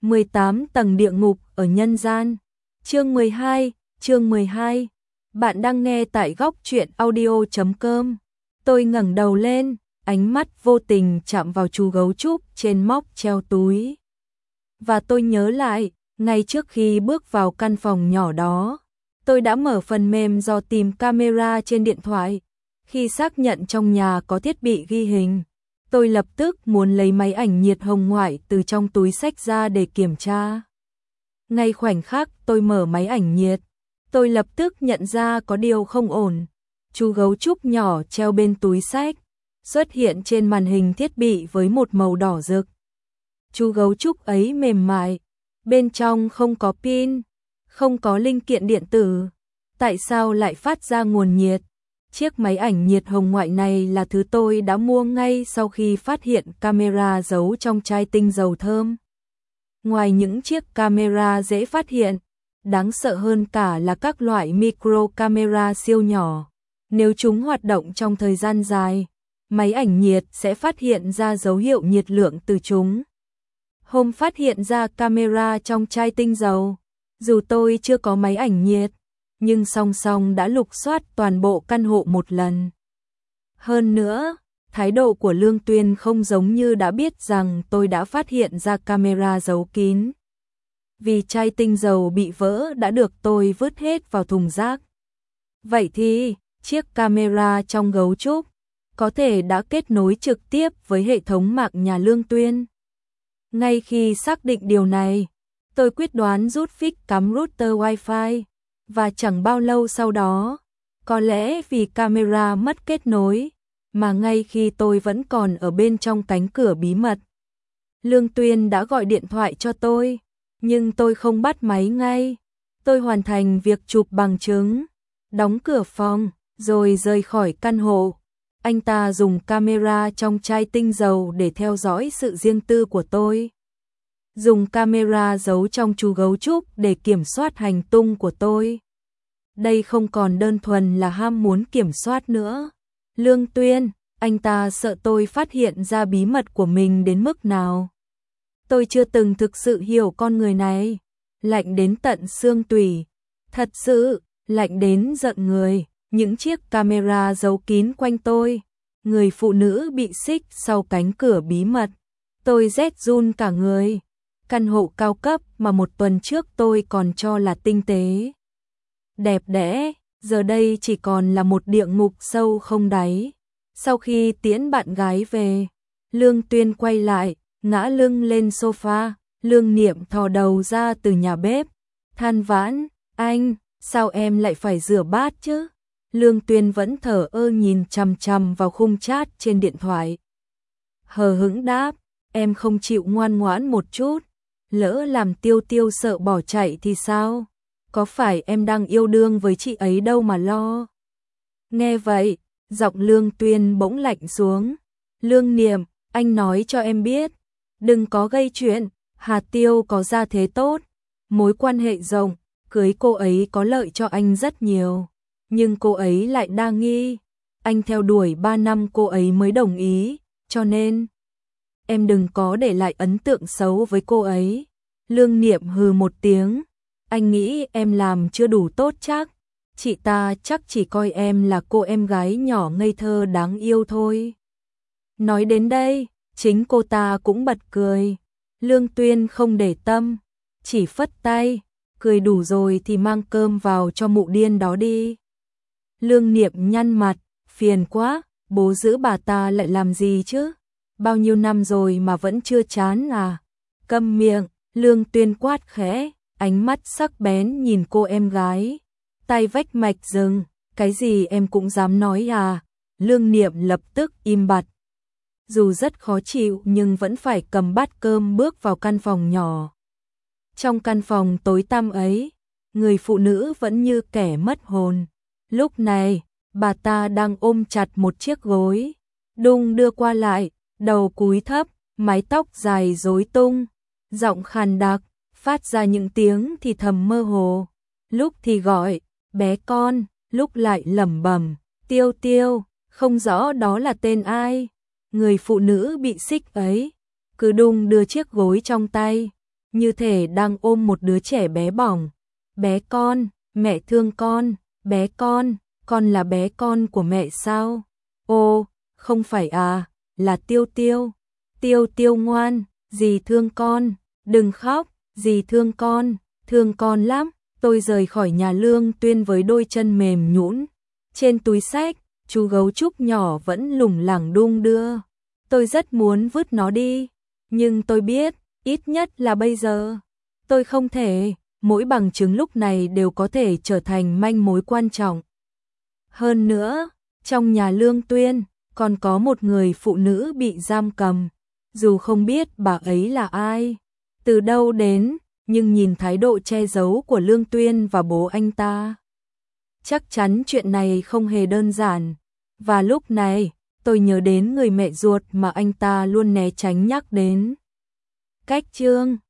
18 tầng địa ngục ở nhân gian. Chương 12. Bạn đang nghe tại góc truyện audio.com. Tôi ngẩng đầu lên, ánh mắt vô tình chạm vào chú gấu trúc trên móc treo túi. Và tôi nhớ lại, ngay trước khi bước vào căn phòng nhỏ đó, tôi đã mở phần mềm dò tìm camera trên điện thoại. Khi xác nhận trong nhà có thiết bị ghi hình, tôi lập tức muốn lấy máy ảnh nhiệt hồng ngoại từ trong túi xách ra để kiểm tra. Ngay khoảnh khắc tôi mở máy ảnh nhiệt, tôi lập tức nhận ra có điều không ổn. Chú gấu trúc nhỏ treo bên túi xách xuất hiện trên màn hình thiết bị với một màu đỏ rực. Chú gấu trúc ấy mềm mại, bên trong không có pin, không có linh kiện điện tử. Tại sao lại phát ra nguồn nhiệt? Chiếc máy ảnh nhiệt hồng ngoại này là thứ tôi đã mua ngay sau khi phát hiện camera giấu trong chai tinh dầu thơm. Ngoài những chiếc camera dễ phát hiện, đáng sợ hơn cả là các loại micro camera siêu nhỏ. Nếu chúng hoạt động trong thời gian dài, máy ảnh nhiệt sẽ phát hiện ra dấu hiệu nhiệt lượng từ chúng. Hôm phát hiện ra camera trong chai tinh dầu, dù tôi chưa có máy ảnh nhiệt, nhưng song song đã lục soát toàn bộ căn hộ một lần. Hơn nữa, thái độ của Lương Tuyên không giống như đã biết rằng tôi đã phát hiện ra camera giấu kín. Vì chai tinh dầu bị vỡ đã được tôi vứt hết vào thùng rác. Vậy thì, chiếc camera trong gấu trúc có thể đã kết nối trực tiếp với hệ thống mạng nhà Lương Tuyên. Ngay khi xác định điều này, tôi quyết đoán rút phích cắm router Wi-Fi. Và chẳng bao lâu sau đó, có lẽ vì camera mất kết nối, mà ngay khi tôi vẫn còn ở bên trong cánh cửa bí mật, Lương Tuyên đã gọi điện thoại cho tôi, nhưng tôi không bắt máy ngay. Tôi hoàn thành việc chụp bằng chứng, đóng cửa phòng, rồi rời khỏi căn hộ. Anh ta dùng camera trong chai tinh dầu để theo dõi sự riêng tư của tôi. Dùng camera giấu trong chú gấu trúc để kiểm soát hành tung của tôi. Đây không còn đơn thuần là ham muốn kiểm soát nữa. Lương Tuyên, anh ta sợ tôi phát hiện ra bí mật của mình đến mức nào. Tôi chưa từng thực sự hiểu con người này. Lạnh đến tận xương tủy. Thật sự, lạnh đến giận người. Những chiếc camera giấu kín quanh tôi. Người phụ nữ bị xích sau cánh cửa bí mật. Tôi rét run cả người. Căn hộ cao cấp mà một tuần trước tôi còn cho là tinh tế, đẹp đẽ, giờ đây chỉ còn là một địa ngục sâu không đáy. Sau khi tiễn bạn gái về, Lương Tuyên quay lại, ngã lưng lên sofa, Lương Niệm thò đầu ra từ nhà bếp, than vãn, anh, sao em lại phải rửa bát chứ? Lương Tuyên vẫn thờ ơ nhìn chằm chằm vào khung chat trên điện thoại. Hờ hững đáp, em không chịu ngoan ngoãn một chút. Lỡ làm Tiêu Tiêu sợ bỏ chạy thì sao? Có phải em đang yêu đương với chị ấy đâu mà lo? Nghe vậy, giọng Lương Tuyên bỗng lạnh xuống. Lương Niệm, anh nói cho em biết, đừng có gây chuyện. Hà Tiêu có gia thế tốt, mối quan hệ rộng, cưới cô ấy có lợi cho anh rất nhiều. Nhưng cô ấy lại đa nghi. Anh theo đuổi 3 năm cô ấy mới đồng ý, cho nên em đừng có để lại ấn tượng xấu với cô ấy. Lương Niệm hừ một tiếng. Anh nghĩ em làm chưa đủ tốt chắc. Chị ta chắc chỉ coi em là cô em gái nhỏ ngây thơ đáng yêu thôi. Nói đến đây, chính cô ta cũng bật cười. Lương Tuyên không để tâm, chỉ phất tay. Cười đủ rồi thì mang cơm vào cho mụ điên đó đi. Lương Niệm nhăn mặt, phiền quá, bố giữ bà ta lại làm gì chứ? Bao nhiêu năm rồi mà vẫn chưa chán à? Câm miệng, Lương Tuyên quát khẽ, ánh mắt sắc bén nhìn cô em gái. Tay vách mạch rừng, cái gì em cũng dám nói à? Lương Niệm lập tức im bặt. Dù rất khó chịu nhưng vẫn phải cầm bát cơm bước vào căn phòng nhỏ. Trong căn phòng tối tăm ấy, người phụ nữ vẫn như kẻ mất hồn. Lúc này, bà ta đang ôm chặt một chiếc gối, đung đưa qua lại, đầu cúi thấp, mái tóc dài rối tung, giọng khàn đặc, phát ra những tiếng thì thầm mơ hồ. Lúc thì gọi, bé con, lúc lại lẩm bẩm, Tiêu Tiêu, không rõ đó là tên ai. Người phụ nữ bị xích ấy, cứ đung đưa chiếc gối trong tay, như thể đang ôm một đứa trẻ bé bỏng. Bé con, mẹ thương con, bé con là bé con của mẹ sao? Ô, không phải à, là Tiêu Tiêu. Tiêu Tiêu ngoan, dì thương con, đừng khóc, dì thương con lắm. Tôi rời khỏi nhà Lương Tuyên với đôi chân mềm nhũn. Trên túi xách, chú gấu trúc nhỏ vẫn lủng lẳng đung đưa. Tôi rất muốn vứt nó đi, nhưng tôi biết, ít nhất là bây giờ, tôi không thể, mỗi bằng chứng lúc này đều có thể trở thành manh mối quan trọng. Hơn nữa, trong nhà Lương Tuyên, còn có một người phụ nữ bị giam cầm, dù không biết bà ấy là ai, từ đâu đến, nhưng nhìn thái độ che giấu của Lương Tuyên và bố anh ta, chắc chắn chuyện này không hề đơn giản. Và lúc này, tôi nhớ đến người mẹ ruột mà anh ta luôn né tránh nhắc đến. Cách chương